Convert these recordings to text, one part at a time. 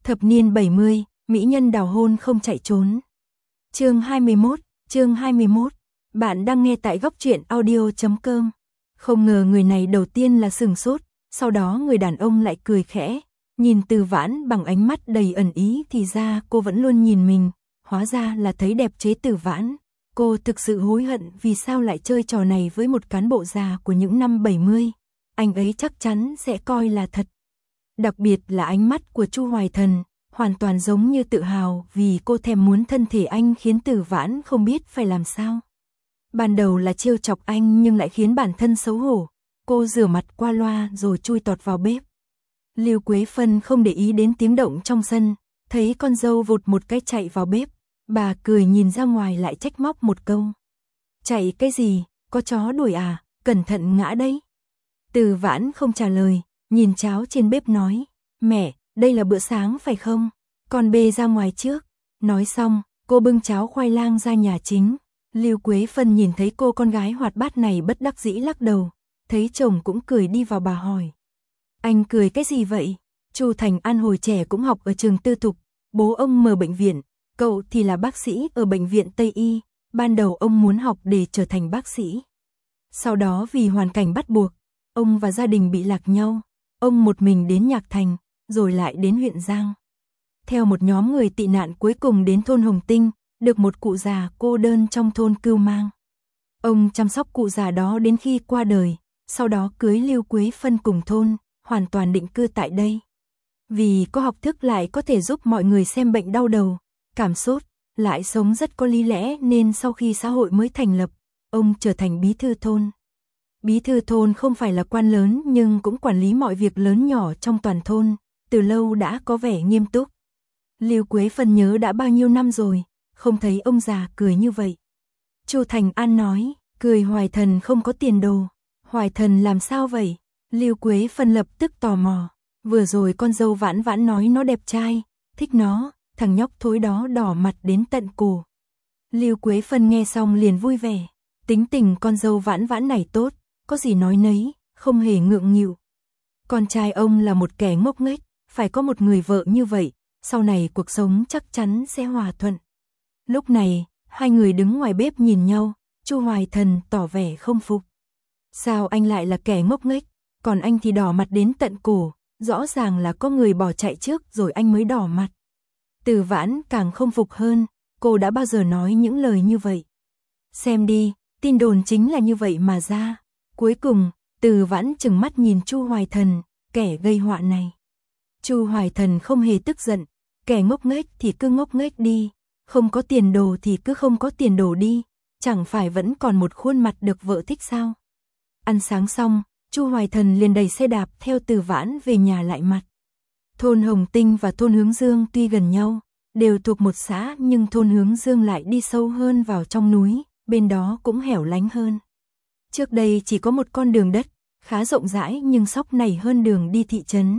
Thập niên 70, mỹ nhân đào hôn không chạy trốn. Chương 21, bạn đang nghe tại góc truyện audio.com. Không ngờ người này đầu tiên là sửng sốt, sau đó người đàn ông lại cười khẽ, nhìn Từ Vãn bằng ánh mắt đầy ẩn ý, thì ra cô vẫn luôn nhìn mình, hóa ra là thấy đẹp chế Từ Vãn. Cô thực sự hối hận vì sao lại chơi trò này với một cán bộ già của những năm 70, anh ấy chắc chắn sẽ coi là thật. Đặc biệt là ánh mắt của Chu Hoài Thần, hoàn toàn giống như tự hào vì cô thèm muốn thân thể anh, khiến Từ Vãn không biết phải làm sao. Ban đầu là trêu chọc anh nhưng lại khiến bản thân xấu hổ, cô rửa mặt qua loa rồi chui tọt vào bếp. Lưu Quế Phân không để ý đến tiếng động trong sân, thấy con dâu vụt một cái chạy vào bếp, bà cười nhìn ra ngoài lại trách móc một câu. Chạy cái gì, có chó đuổi à, cẩn thận ngã đấy. Từ Vãn không trả lời, nhìn cháo trên bếp nói, mẹ, đây là bữa sáng phải không? Con bê ra ngoài trước. Nói xong, cô bưng cháo khoai lang ra nhà chính. Lưu Quế Phân nhìn thấy cô con gái hoạt bát này bất đắc dĩ lắc đầu, thấy chồng cũng cười đi vào, bà hỏi. Anh cười cái gì vậy? Chu Thành An hồi trẻ cũng học ở trường tư thục, bố ông mở bệnh viện, cậu thì là bác sĩ ở bệnh viện Tây Y. Ban đầu ông muốn học để trở thành bác sĩ. Sau đó vì hoàn cảnh bắt buộc, ông và gia đình bị lạc nhau. Ông một mình đến Nhạc Thành, rồi lại đến huyện Giang. Theo một nhóm người tị nạn cuối cùng đến thôn Hồng Tinh, được một cụ già cô đơn trong thôn cưu mang. Ông chăm sóc cụ già đó đến khi qua đời, sau đó cưới Lưu Quế Phân cùng thôn, hoàn toàn định cư tại đây. Vì có học thức lại có thể giúp mọi người xem bệnh đau đầu, cảm sốt, lại sống rất có lý lẽ, nên sau khi xã hội mới thành lập, ông trở thành bí thư thôn. Bí thư thôn không phải là quan lớn nhưng cũng quản lý mọi việc lớn nhỏ trong toàn thôn, từ lâu đã có vẻ nghiêm túc. Lưu Quế Phân nhớ đã bao nhiêu năm rồi, không thấy ông già cười như vậy. Chu Thành An nói, cười Hoài Thần không có tiền đồ. Hoài Thần làm sao vậy? Lưu Quế Phân lập tức tò mò. Vừa rồi con dâu Vãn Vãn nói nó đẹp trai, thích nó, thằng nhóc thối đó đỏ mặt đến tận cổ. Lưu Quế Phân nghe xong liền vui vẻ, tính tình con dâu Vãn Vãn này tốt, có gì nói nấy, không hề ngượng nghịu. Con trai ông là một kẻ ngốc nghếch, phải có một người vợ như vậy, sau này cuộc sống chắc chắn sẽ hòa thuận. Lúc này, hai người đứng ngoài bếp nhìn nhau, Chu Hoài Thần tỏ vẻ không phục. Sao anh lại là kẻ ngốc nghếch, còn anh thì đỏ mặt đến tận cổ, rõ ràng là có người bỏ chạy trước rồi anh mới đỏ mặt. Từ Vãn càng không phục hơn, cô đã bao giờ nói những lời như vậy. Xem đi, tin đồn chính là như vậy mà ra. Cuối cùng, Từ Vãn trừng mắt nhìn Chu Hoài Thần, kẻ gây họa này. Chu Hoài Thần không hề tức giận, kẻ ngốc nghếch thì cứ ngốc nghếch đi, không có tiền đồ thì cứ không có tiền đồ đi, chẳng phải vẫn còn một khuôn mặt được vợ thích sao? Ăn sáng xong, Chu Hoài Thần liền đẩy xe đạp theo Từ Vãn về nhà lại mặt. Thôn Hồng Tinh và thôn Hướng Dương tuy gần nhau, đều thuộc một xã, nhưng thôn Hướng Dương lại đi sâu hơn vào trong núi, bên đó cũng hẻo lánh hơn. Trước đây chỉ có một con đường đất, khá rộng rãi nhưng xóc nảy hơn đường đi thị trấn.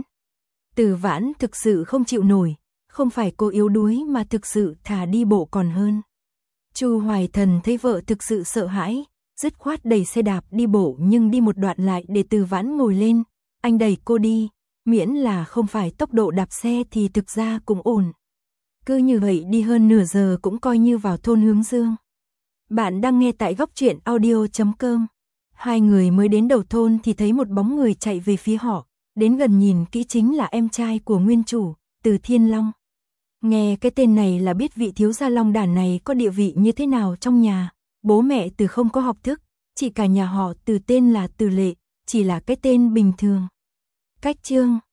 Từ Vãn thực sự không chịu nổi, không phải cô yếu đuối mà thực sự thà đi bộ còn hơn. Chu Hoài Thần thấy vợ thực sự sợ hãi, dứt khoát đẩy xe đạp đi bộ, nhưng đi một đoạn lại để Từ Vãn ngồi lên. Anh đẩy cô đi, miễn là không phải tốc độ đạp xe thì thực ra cũng ổn. Cứ như vậy đi hơn nửa giờ cũng coi như vào thôn Hướng Dương. Bạn đang nghe tại góc truyện audio.com. Hai người mới đến đầu thôn thì thấy một bóng người chạy về phía họ, đến gần nhìn kỹ chính là em trai của nguyên chủ, Từ Thiên Long. Nghe cái tên này là biết vị thiếu gia Long Đản này có địa vị như thế nào trong nhà. Bố mẹ Từ không có học thức, chỉ cả nhà họ Từ tên là Từ Lệ, chỉ là cái tên bình thường. Cách chương